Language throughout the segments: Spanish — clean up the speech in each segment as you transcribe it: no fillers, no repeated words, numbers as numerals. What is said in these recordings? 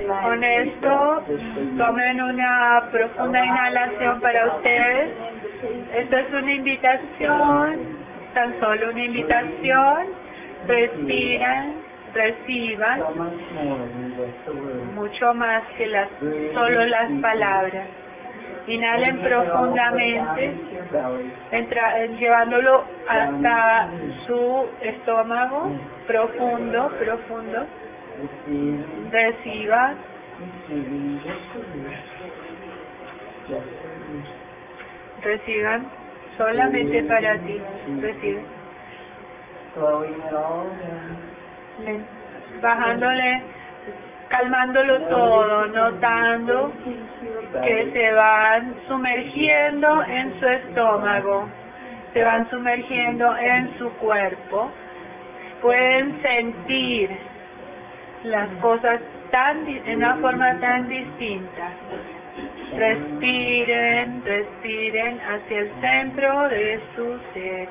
Con esto, tomen una profunda inhalación para ustedes. Esto es una invitación, tan solo una invitación. Respiran, reciban, mucho más que solo las palabras. Inhalen profundamente, llevándolo hasta su estómago, profundo, profundo. Reciban. Reciban solamente para ti. Reciben. Bajándole, calmándolo todo, notando que se van sumergiendo en su estómago, se van sumergiendo en su cuerpo. Pueden sentir las cosas en una forma tan distinta. Respiren, respiren hacia el centro de su ser,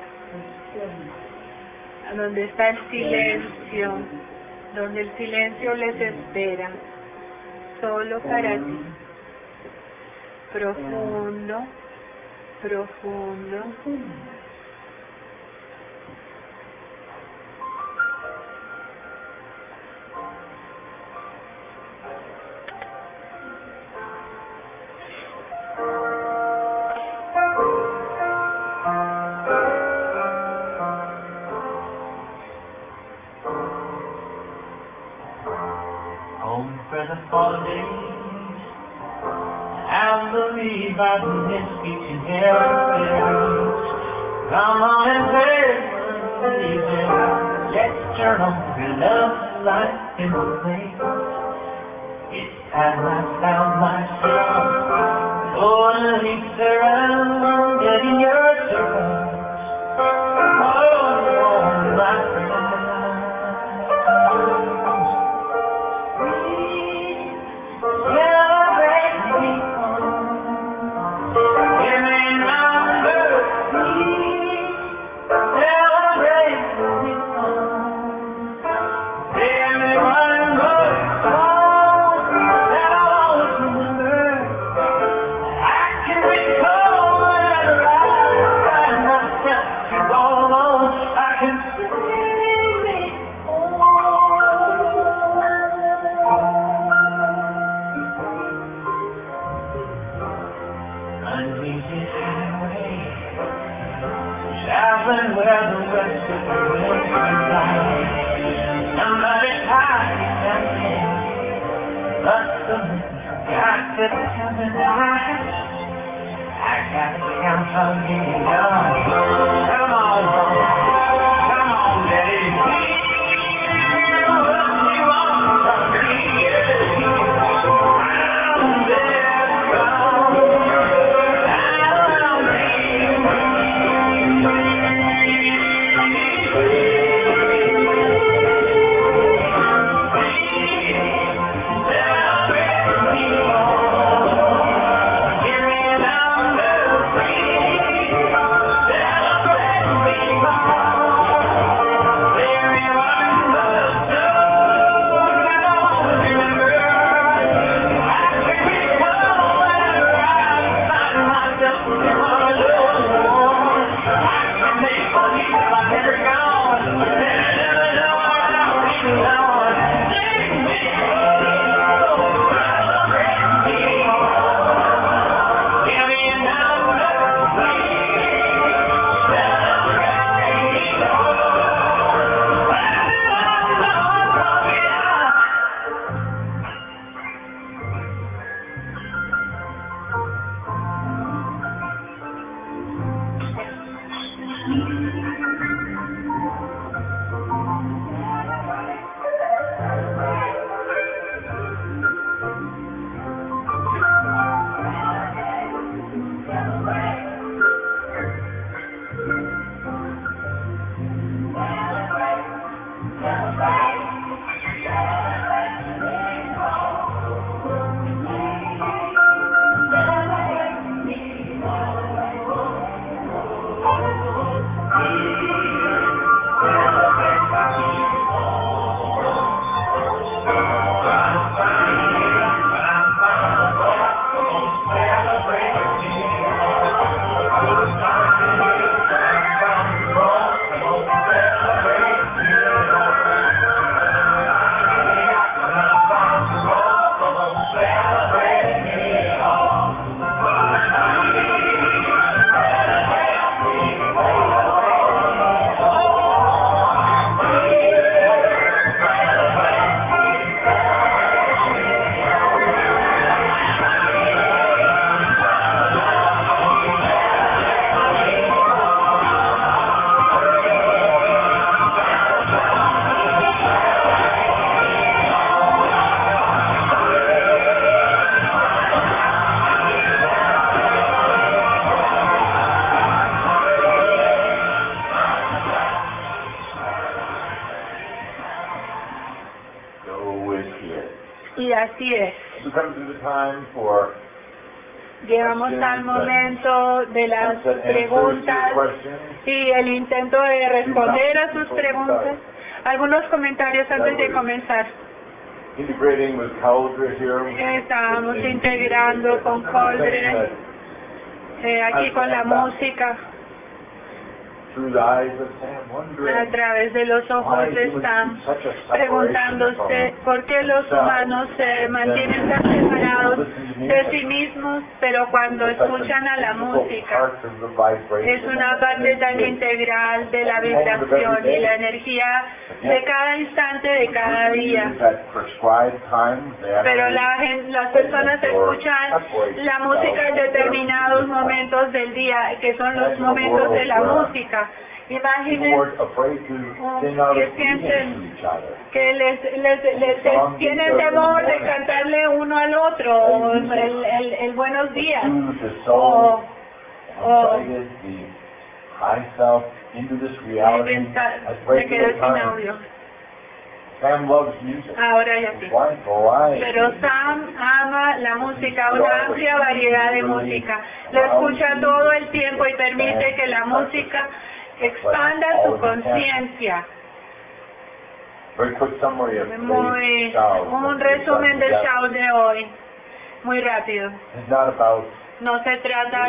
donde está el silencio, donde el silencio les espera, solo para ti. Profundo, profundo. For the holidays, and believe I can miss each and every face. Come on and play with me, let's turn on the love light in the place. It's time I found myself, going to leap around, getting your circles. Oh, my friend. Traveling where the rest of the world flies. Somebody hiding out there, but the got to come in line. I gotta count on you. Come on, come on, Daddy. Celebrate me, Así es. We come to the time for Llegamos al momento de las preguntas y el intento de responder a sus preguntas. Algunos comentarios antes de comenzar. integrating with Cauldre here. Estábamos integrando con Cauldre, aquí con la música, Through the eyes of Sam, wondering a través de los ojos de Sam, preguntándose por qué los humanos se mantienen tan separados de sí mismos, pero cuando escuchan a la música, es una parte tan integral de la vibración y la energía de cada instante de cada día. Pero las personas escuchan la música en determinados momentos del día, que son los momentos de la música. Imaginen que sienten que les tienen temor de cantarle uno al otro, o el buenos días, o me quedé sin audio. Ahora ya sí. Pero Sam ama la música, una amplia variedad de música. La escucha todo el tiempo y permite que la música expanda su conciencia. Un resumen del show de hoy, muy rápido. No se trata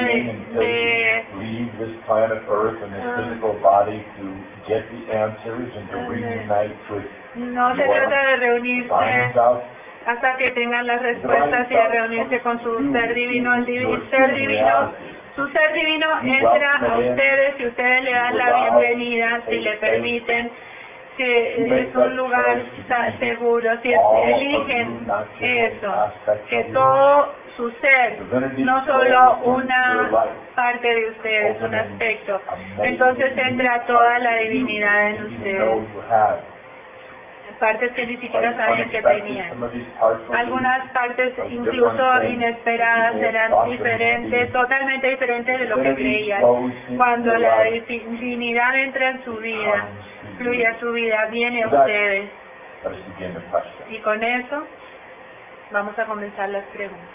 no se trata de reunirse hasta que tengan las respuestas y de reunirse con su ser divino. Su ser divino entra a ustedes y ustedes le dan la bienvenida si le permiten, si es un lugar seguro, si eligen eso, que todo su ser, no solo una parte de ustedes, un aspecto. Entonces entra toda la divinidad en ustedes. Partes que ni siquiera sabían que tenían. Algunas partes incluso inesperadas eran diferentes, totalmente diferentes de lo que creían. Cuando la divinidad entra en su vida, fluye a su vida, viene a ustedes. Y con eso vamos a comenzar las preguntas.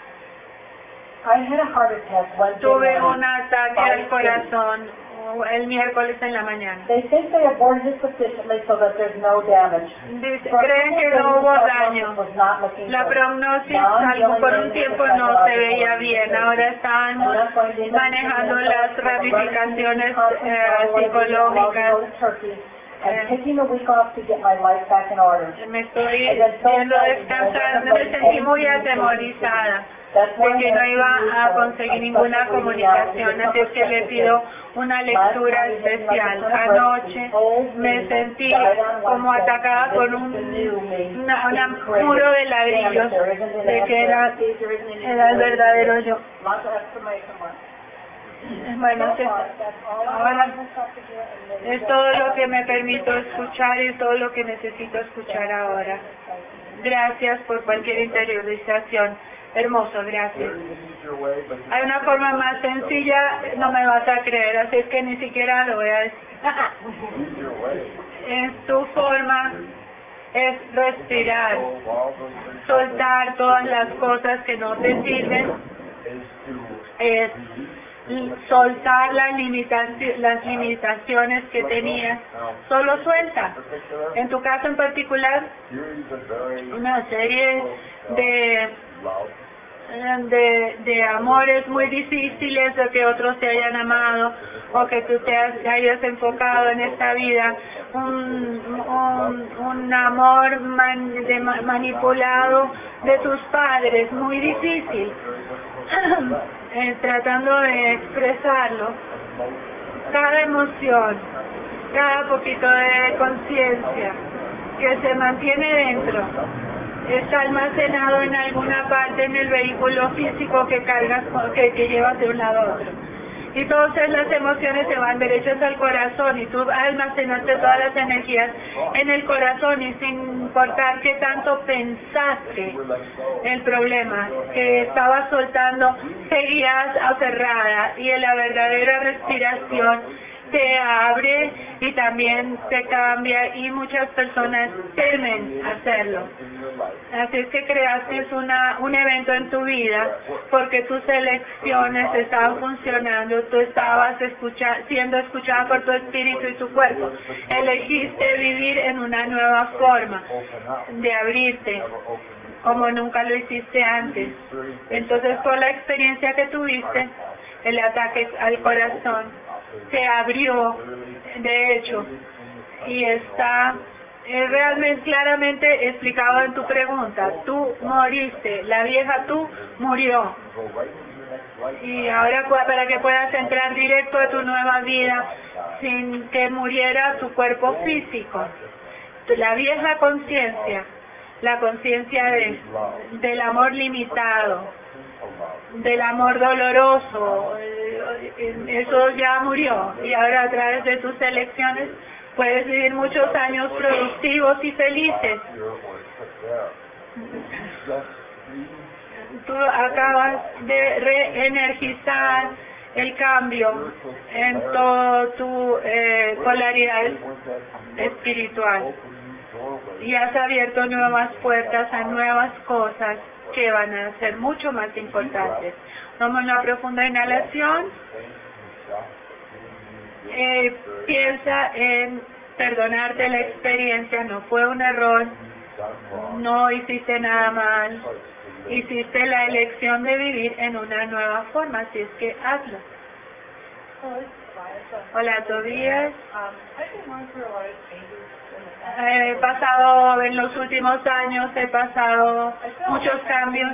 Tuve un ataque al corazón el miércoles en la mañana. Creen que no hubo daño. La prognosis por un tiempo no se veía bien. Ahora están manejando las ramificaciones psicológicas. Me estoy yendo a descansar. Me sentí muy atemorizada porque no iba a conseguir ninguna comunicación, así es que le pido una lectura especial. Anoche me sentí como atacada por un muro de ladrillos, de que era el verdadero yo. Bueno, ahora es todo lo que me permito escuchar y todo lo que necesito escuchar ahora. Gracias por cualquier interiorización. Hermoso, gracias. Hay una forma más sencilla, no me vas a creer, así es que ni siquiera lo voy a decir. Tu forma es respirar, soltar todas las cosas que no te sirven, es soltar las limitaciones que tenías, solo suelta. En tu caso en particular, una serie de amores muy difíciles, o que otros te hayan amado, o que tú te hayas enfocado en esta vida, un amor manipulado de tus padres, muy difícil, tratando de expresarlo. Cada emoción, cada poquito de conciencia que se mantiene dentro, está almacenado en alguna parte en el vehículo físico que cargas, que llevas de un lado a otro. Y todas las emociones se van derechas al corazón y tú almacenaste todas las energías en el corazón, y sin importar qué tanto pensaste el problema que estabas soltando, seguías aferrada, y en la verdadera respiración te abre y también te cambia, y muchas personas temen hacerlo. Así es que creaste un evento en tu vida porque tus elecciones estaban funcionando, tú estabas siendo escuchada por tu espíritu y tu cuerpo. Elegiste vivir en una nueva forma de abrirte como nunca lo hiciste antes. Entonces, por la experiencia que tuviste, el ataque al corazón se abrió, de hecho, y está realmente claramente explicado en tu pregunta. Tú moriste, la vieja tú murió. Y ahora para que puedas entrar directo a tu nueva vida sin que muriera tu cuerpo físico. La vieja conciencia, la conciencia del amor limitado, del amor doloroso, eso ya murió. Y ahora a través de tus elecciones puedes vivir muchos años productivos y felices. Tú acabas de reenergizar el cambio en toda tu polaridad espiritual y has abierto nuevas puertas a nuevas cosas que van a ser mucho más importantes. Toma una profunda inhalación. Piensa en perdonarte la experiencia, no fue un error, no hiciste nada mal, hiciste la elección de vivir en una nueva forma, así es que hazlo. Hola, Tobías. He pasado, en los últimos años, he pasado muchos cambios.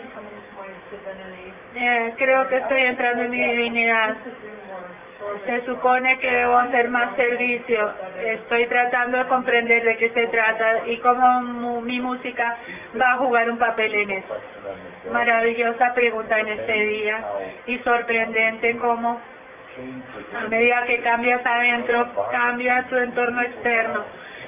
Creo que estoy entrando en mi divinidad. Se supone que debo hacer más servicio. Estoy tratando de comprender de qué se trata y cómo mi música va a jugar un papel en eso. Maravillosa pregunta en este día y sorprendente cómo a medida que cambias adentro, cambia tu entorno externo.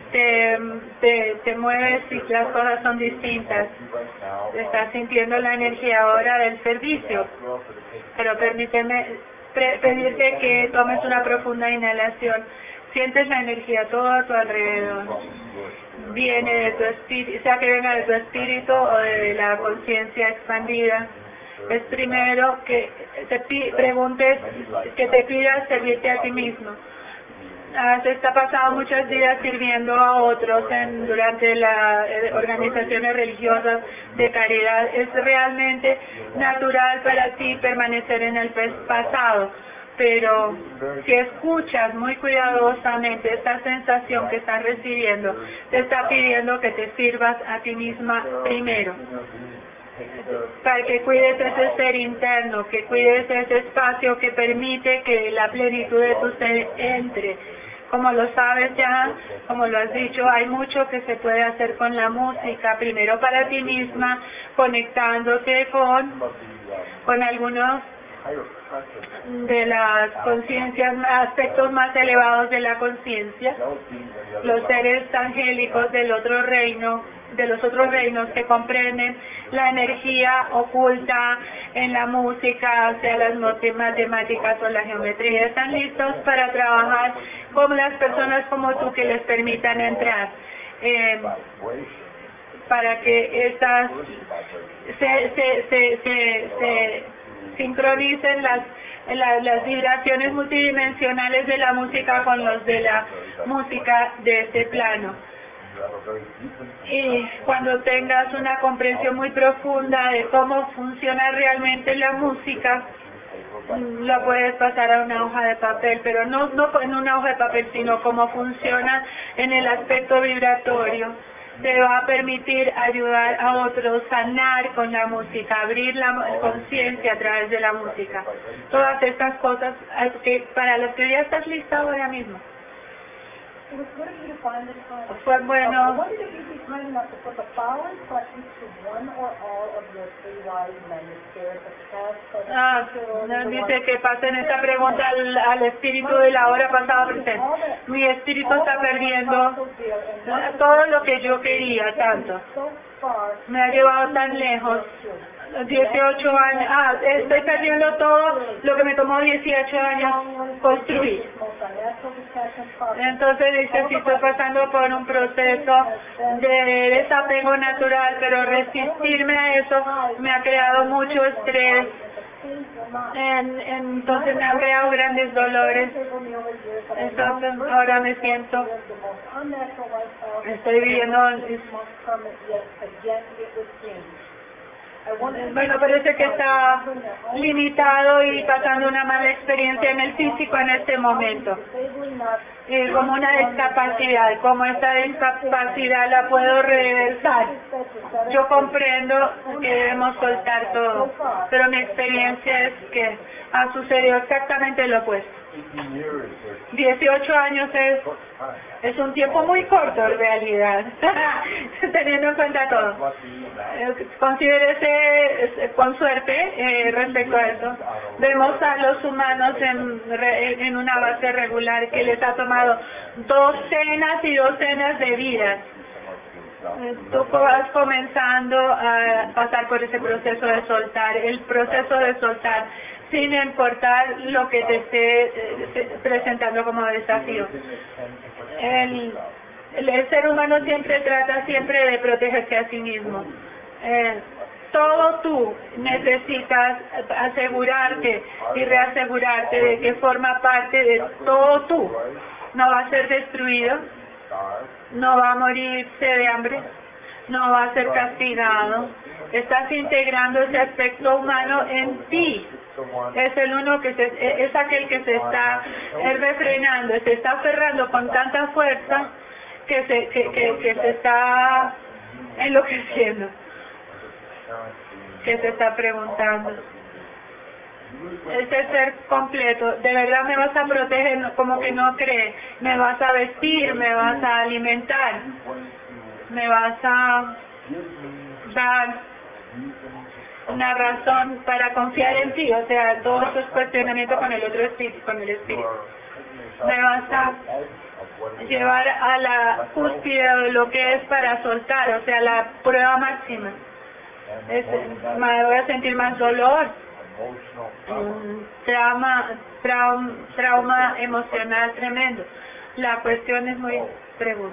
Te mueves y las cosas son distintas. Estás sintiendo la energía ahora del servicio. Pero permíteme pedirte que tomes una profunda inhalación. Sientes la energía todo a tu alrededor. Viene de tu espíritu, sea que venga de tu espíritu o de la conciencia expandida. Es primero que te preguntes, que te pidas servirte a ti mismo. Has pasado muchos días sirviendo a otros durante las organizaciones religiosas de caridad. Es realmente natural para ti permanecer en el pasado, pero si escuchas muy cuidadosamente esta sensación que estás recibiendo, te está pidiendo que te sirvas a ti misma primero, para que cuides ese ser interno, que cuides ese espacio que permite que la plenitud de tu ser entre. Como lo sabes ya, como lo has dicho, hay mucho que se puede hacer con la música, primero para ti misma, conectándote con algunos de las conciencias, aspectos más elevados de la conciencia, los seres angélicos del otro reino, de los otros reinos que comprenden la energía oculta en la música, sea las matemáticas o la geometría. Están listos para trabajar con las personas como tú que les permitan entrar, para que estas se sincronicen las vibraciones multidimensionales de la música con los de la música de este plano. Y cuando tengas una comprensión muy profunda de cómo funciona realmente la música, lo puedes pasar a una hoja de papel, pero no en una hoja de papel, sino cómo funciona en el aspecto vibratorio. Te va a permitir ayudar a otros, sanar con la música, abrir la conciencia a través de la música. Todas estas cosas para las que ya estás lista ahora mismo. Fue bueno. Dice que pasen esta pregunta al espíritu de la hora pasada presente. Mi espíritu está perdiendo todo lo que yo quería tanto. Me ha llevado tan lejos 18 años, estoy perdiendo todo lo que me tomó 18 años construir. Entonces dice, si estoy pasando por un proceso de desapego natural, pero resistirme a eso me ha creado mucho estrés. Entonces me ha creado grandes dolores. Entonces ahora me siento, estoy viviendo, bueno, parece que está limitado y pasando una mala experiencia en el físico en este momento. Como una discapacidad, como esta discapacidad la puedo reversar. Yo comprendo que debemos soltar todo, pero mi experiencia es que ha sucedido exactamente lo opuesto. 18 años es un tiempo muy corto en realidad, teniendo en cuenta todo. Considérese con suerte respecto a eso. Vemos a los humanos en una base regular que les ha tomado docenas y docenas de vidas. Tú vas comenzando a pasar por ese proceso de soltar, el proceso de soltar, sin importar lo que te esté presentando como desafío. El ser humano siempre trata de protegerse a sí mismo. Todo tú necesitas asegurarte y reasegurarte de que forma parte de todo tú. No va a ser destruido, no va a morirse de hambre, no va a ser castigado. Estás integrando ese aspecto humano en ti. Es el uno que es aquel que se está refrenando, se está aferrando con tanta fuerza que se está enloqueciendo, que se está preguntando. Ese ser completo, ¿de verdad me vas a proteger? Como que no cree, me vas a vestir, me vas a alimentar, me vas a dar una razón para confiar en ti, o sea, todos esos cuestionamientos con el otro espíritu, con el espíritu. Me vas a llevar a la cúspide de lo que es para soltar, o sea, la prueba máxima. Me voy a sentir más dolor, trauma emocional tremendo. La cuestión es muy pregunta.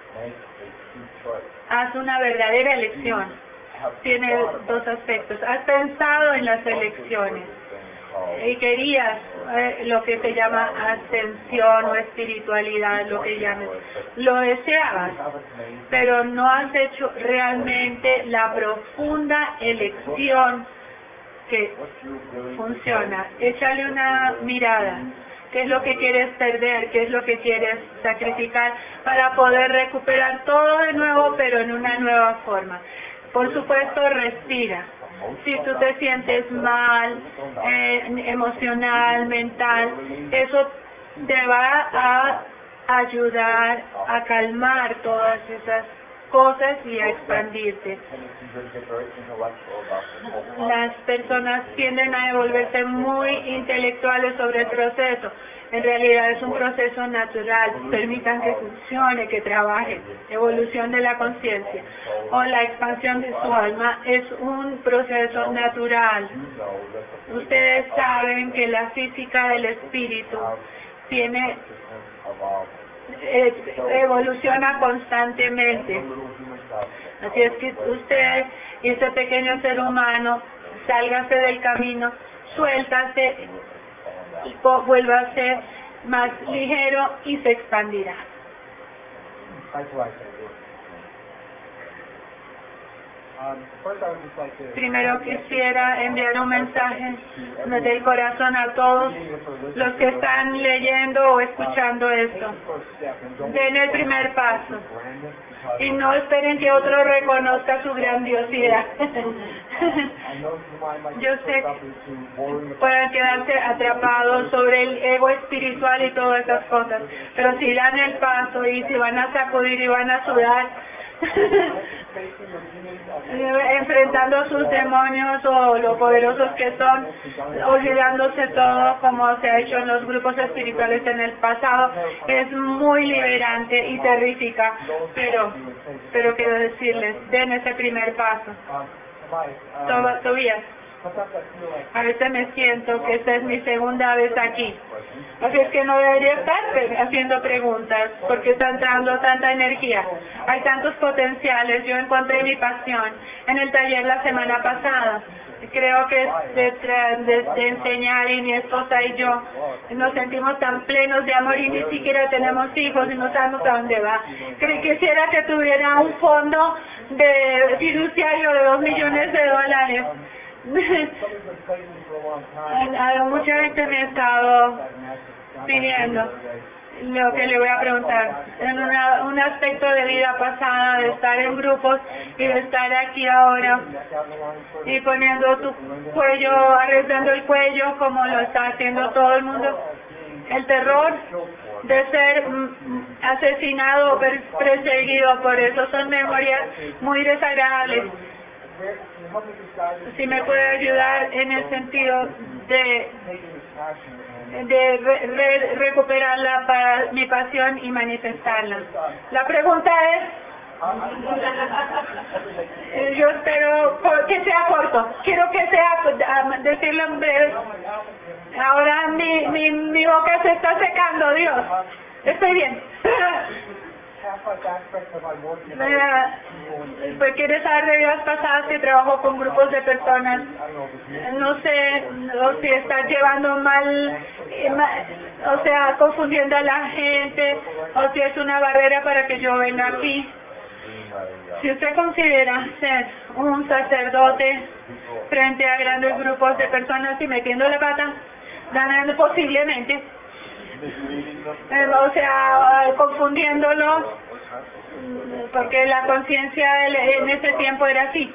Haz una verdadera elección. Tiene dos aspectos. Has pensado en las elecciones y querías lo que se llama ascensión o espiritualidad, lo que llames. Lo deseabas, pero no has hecho realmente la profunda elección que funciona. Échale una mirada. ¿Qué es lo que quieres perder? ¿Qué es lo que quieres sacrificar para poder recuperar todo de nuevo, pero en una nueva forma? Por supuesto, respira. Si tú te sientes mal, emocional, mental, eso te va a ayudar a calmar todas esas cosas y a expandirte. Las personas tienden a volverse muy intelectuales sobre el proceso. En realidad es un proceso natural. Permitan que funcione, que trabaje. Evolución de la conciencia o la expansión de su alma es un proceso natural. Ustedes saben que la física del espíritu evoluciona constantemente. Así es que usted y ese pequeño ser humano, sálgase del camino, suéltase y vuelva a ser más ligero y se expandirá. Primero quisiera enviar un mensaje desde el corazón a todos los que están leyendo o escuchando esto. Den el primer paso y no esperen que otro reconozca su grandiosidad. Yo sé que pueden quedarse atrapados sobre el ego espiritual y todas esas cosas, pero si dan el paso y si van a sacudir y van a sudar, enfrentando sus demonios o lo poderosos que son, olvidándose todo como se ha hecho en los grupos espirituales en el pasado, es muy liberante y terrífica, pero quiero decirles, den ese primer paso. Tobías. A veces me siento que esta es mi segunda vez aquí. Así es que no debería estar haciendo preguntas porque está entrando tanta energía. Hay tantos potenciales. Yo encontré mi pasión en el taller la semana pasada. Creo que de enseñar, y mi esposa y yo nos sentimos tan plenos de amor y ni siquiera tenemos hijos y no sabemos a dónde va. Quisiera que tuviera un fondo de fiduciario de $2 millones. Mucha gente me ha estado pidiendo lo que le voy a preguntar. En un aspecto de vida pasada, de estar en grupos y de estar aquí ahora y poniendo tu cuello, arriesgando el cuello como lo está haciendo todo el mundo. El terror de ser asesinado o perseguido por eso son memorias muy desagradables. Si me puede ayudar en el sentido de recuperar mi pasión y manifestarla. La pregunta es, yo espero que sea corto. Quiero que sea, decirlo en breve. Ahora mi boca se está secando, Dios. Estoy bien. Pues quieres saber de vidas pasadas que trabajo con grupos de personas. No sé o si estás llevando mal, o sea, confundiendo a la gente, o si es una barrera para que yo venga aquí. Si usted considera ser un sacerdote frente a grandes grupos de personas y metiendo la pata, ganando posiblemente, o sea, confundiéndolos, porque la conciencia en ese tiempo era así.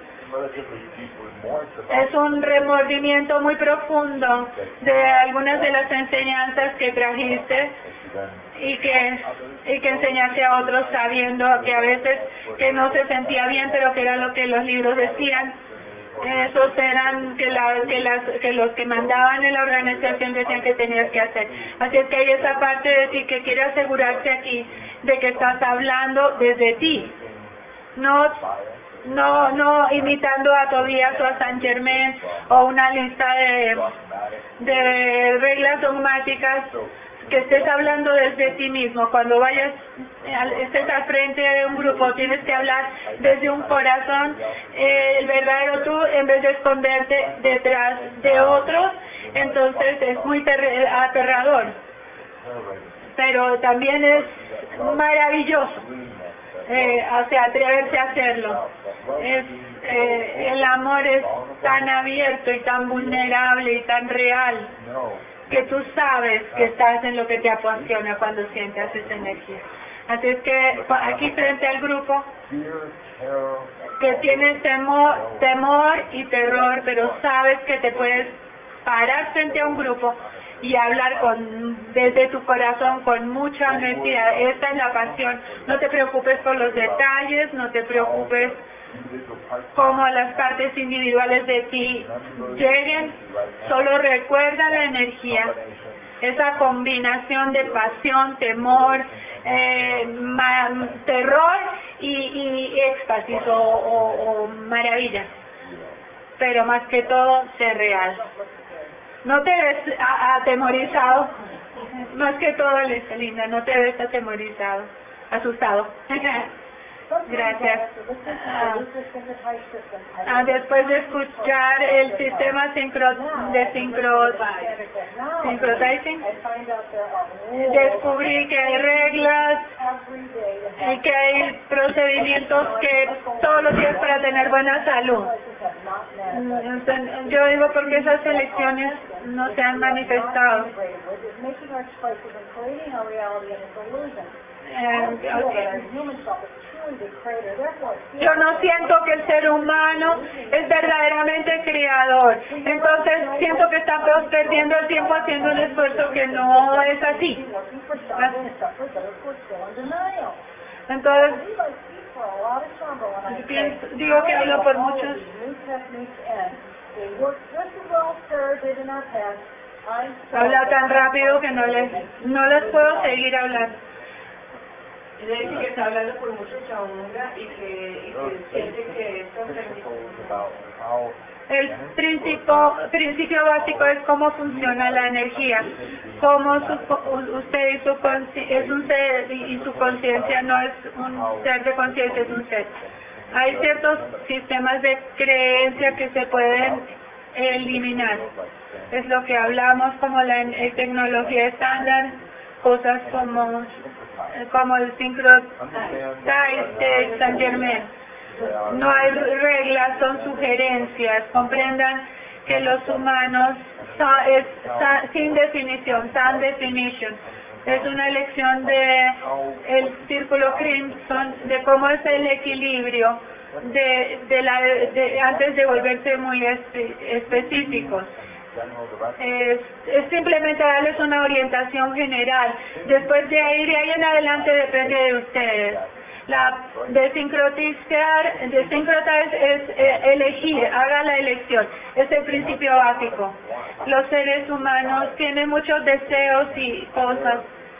Es un remordimiento muy profundo de algunas de las enseñanzas que trajiste y que enseñaste a otros sabiendo que a veces que no se sentía bien, pero que era lo que los libros decían. Esos eran que los que mandaban en la organización decían que tenías que hacer. Así es que hay esa parte de ti que quiere asegurarse aquí de que estás hablando desde ti, no imitando a Tobías o a Saint Germain o una lista de reglas dogmáticas, que estés hablando desde ti mismo. Cuando estés al frente de un grupo, tienes que hablar desde un corazón, el verdadero tú, en vez de esconderte detrás de otros. Entonces es muy aterrador, pero también es maravilloso atreverse a hacerlo. El amor es tan abierto y tan vulnerable y tan real que tú sabes que estás en lo que te apasiona cuando sientes esa energía. Así es que aquí frente al grupo que tienes temor y terror, pero sabes que te puedes parar frente a un grupo y hablar desde tu corazón con mucha honestidad. Esta es la pasión. No te preocupes por los detalles, no te preocupes cómo las partes individuales de ti lleguen. Solo recuerda la energía, esa combinación de pasión, temor, terror y éxtasis o maravilla. Pero más que todo, ser real. No te ves atemorizado, más que todo, Linda, no te ves atemorizado, asustado. Gracias. Después de escuchar el sistema syncretizing, descubrí que hay reglas y que hay procedimientos que todos los días para tener buena salud. Yo digo porque esas elecciones no se han manifestado. Yo no siento que el ser humano es verdaderamente creador. Entonces siento que estamos perdiendo el tiempo haciendo un esfuerzo que no es así. Entonces digo que hablo por muchos. Habla tan rápido que no les puedo seguir hablando. Le dice que está hablando por mucho chaunga y que siente que esto el principio básico es cómo funciona la energía, cómo usted es un ser y su conciencia no es un ser de conciencia, es un ser. Hay ciertos sistemas de creencia que se pueden eliminar. Es lo que hablamos como la tecnología estándar, cosas como el Synchro de Saint Germain. No hay reglas, son sugerencias. Comprendan que los humanos sin definición, sans definition. Es una elección de el círculo Crimson, de cómo es el equilibrio antes de volverse muy específicos. Es simplemente darles una orientación general. Después de ahí en adelante depende de ustedes. Desincrotizar es elegir, haga la elección. Es el principio básico. Los seres humanos tienen muchos deseos y cosas,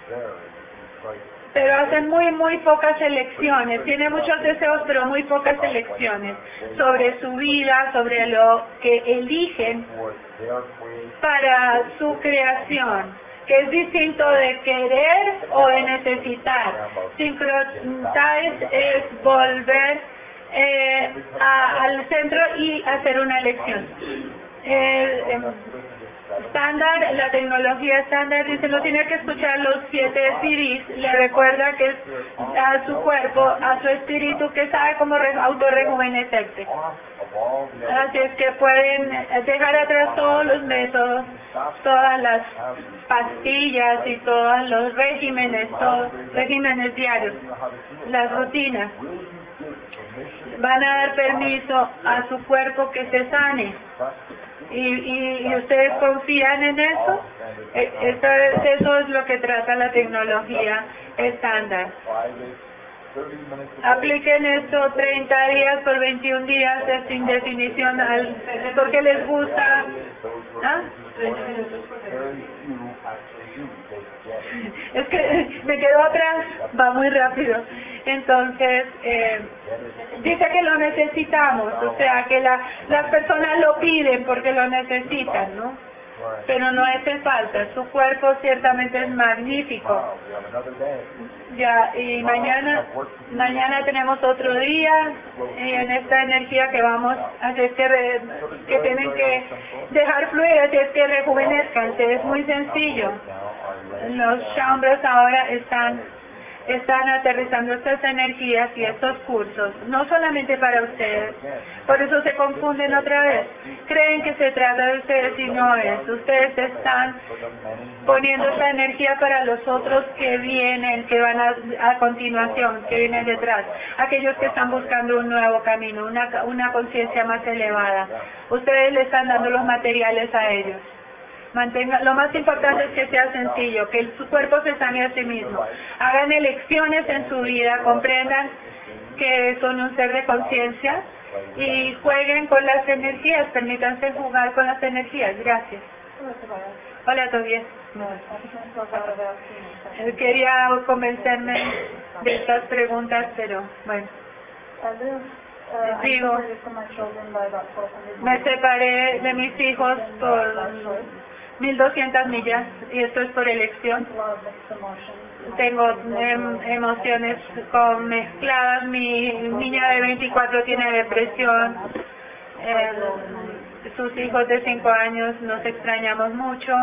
pero hacen muy pocas elecciones. Tienen muchos deseos, pero muy pocas elecciones sobre su vida, sobre lo que eligen para su creación, que es distinto de querer o de necesitar. Sincronize es volver al centro y hacer una elección. Estándar, la tecnología estándar dice no tiene que escuchar los 7 CDs, le recuerda que es a su cuerpo, a su espíritu que sabe cómo autorrejuvenecerse. Así es que pueden dejar atrás todos los métodos, todas las pastillas y todos los regímenes diarios, las rutinas. Van a dar permiso a su cuerpo que se sane. ¿Y ustedes confían en eso? Eso es lo que trata la tecnología estándar. Apliquen esto 30 días por 21 días sin definición, porque les gusta. ¿Ah? Es que me quedo atrás, va muy rápido. Entonces, dice que lo necesitamos, o sea, que las personas lo piden porque lo necesitan, ¿no? Pero no hace falta, su cuerpo ciertamente es magnífico. Ya, y mañana tenemos otro día en esta energía que vamos a hacer que tienen que dejar fluir, así es que rejuvenezcanse, es muy sencillo. Los chambres ahora están aterrizando estas energías y estos cursos, no solamente para ustedes, por eso se confunden otra vez, creen que se trata de ustedes y no es, ustedes están poniendo esa energía para los otros que vienen, que van a continuación, que vienen detrás, aquellos que están buscando un nuevo camino, una conciencia más elevada, ustedes le están dando los materiales a ellos. Lo más importante es que sea sencillo, que su cuerpo se sane a sí mismo. Hagan elecciones en su vida, comprendan que son un ser de conciencia y jueguen con las energías, permítanse jugar con las energías. Gracias. Hola, Tobias. Quería convencerme de estas preguntas, pero bueno. Digo, me separé de mis hijos por 1200 millas y esto es por elección. Tengo emociones mezcladas. Mi niña de 24 tiene depresión. Sus hijos de 5 años nos extrañamos mucho.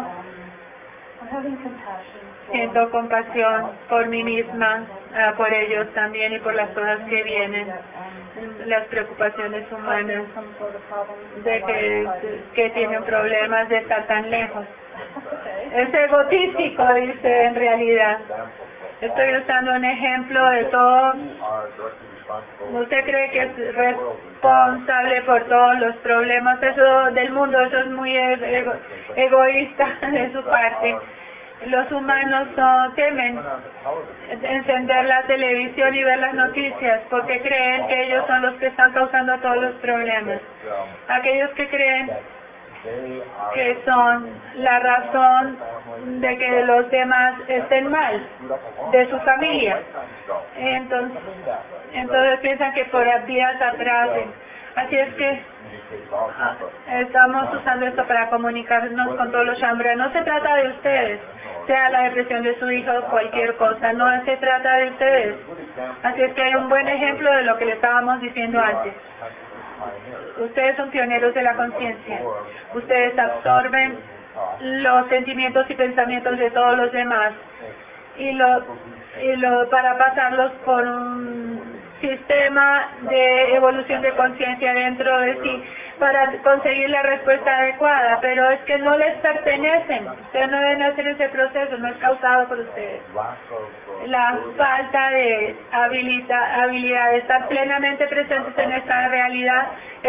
Siento compasión por mí misma, por ellos también y por las cosas que vienen, las preocupaciones humanas de que tienen problemas de estar tan lejos. Es egotístico, dice, en realidad. Estoy usando un ejemplo de todo. ¿Usted cree que es responsable por todos los problemas del mundo? Eso es muy egoísta de su parte. Los humanos temen encender la televisión y ver las noticias porque creen que ellos son los que están causando todos los problemas. Aquellos que creen que son la razón de que los demás estén mal, de su familia. Entonces piensan que por días atrás. Así es que estamos usando esto para comunicarnos con todos los chambres. No se trata de ustedes, sea la depresión de su hijo o cualquier cosa, no se trata de ustedes. Así es que hay un buen ejemplo de lo que le estábamos diciendo antes. Ustedes son pioneros de la conciencia. Ustedes absorben los sentimientos y pensamientos de todos los demás para pasarlos por un sistema de evolución de conciencia dentro de sí para conseguir la respuesta adecuada, pero es que no les pertenecen. Ustedes no deben hacer ese proceso, no es causado por ustedes. La falta de habilidad de estar plenamente presentes en esta realidad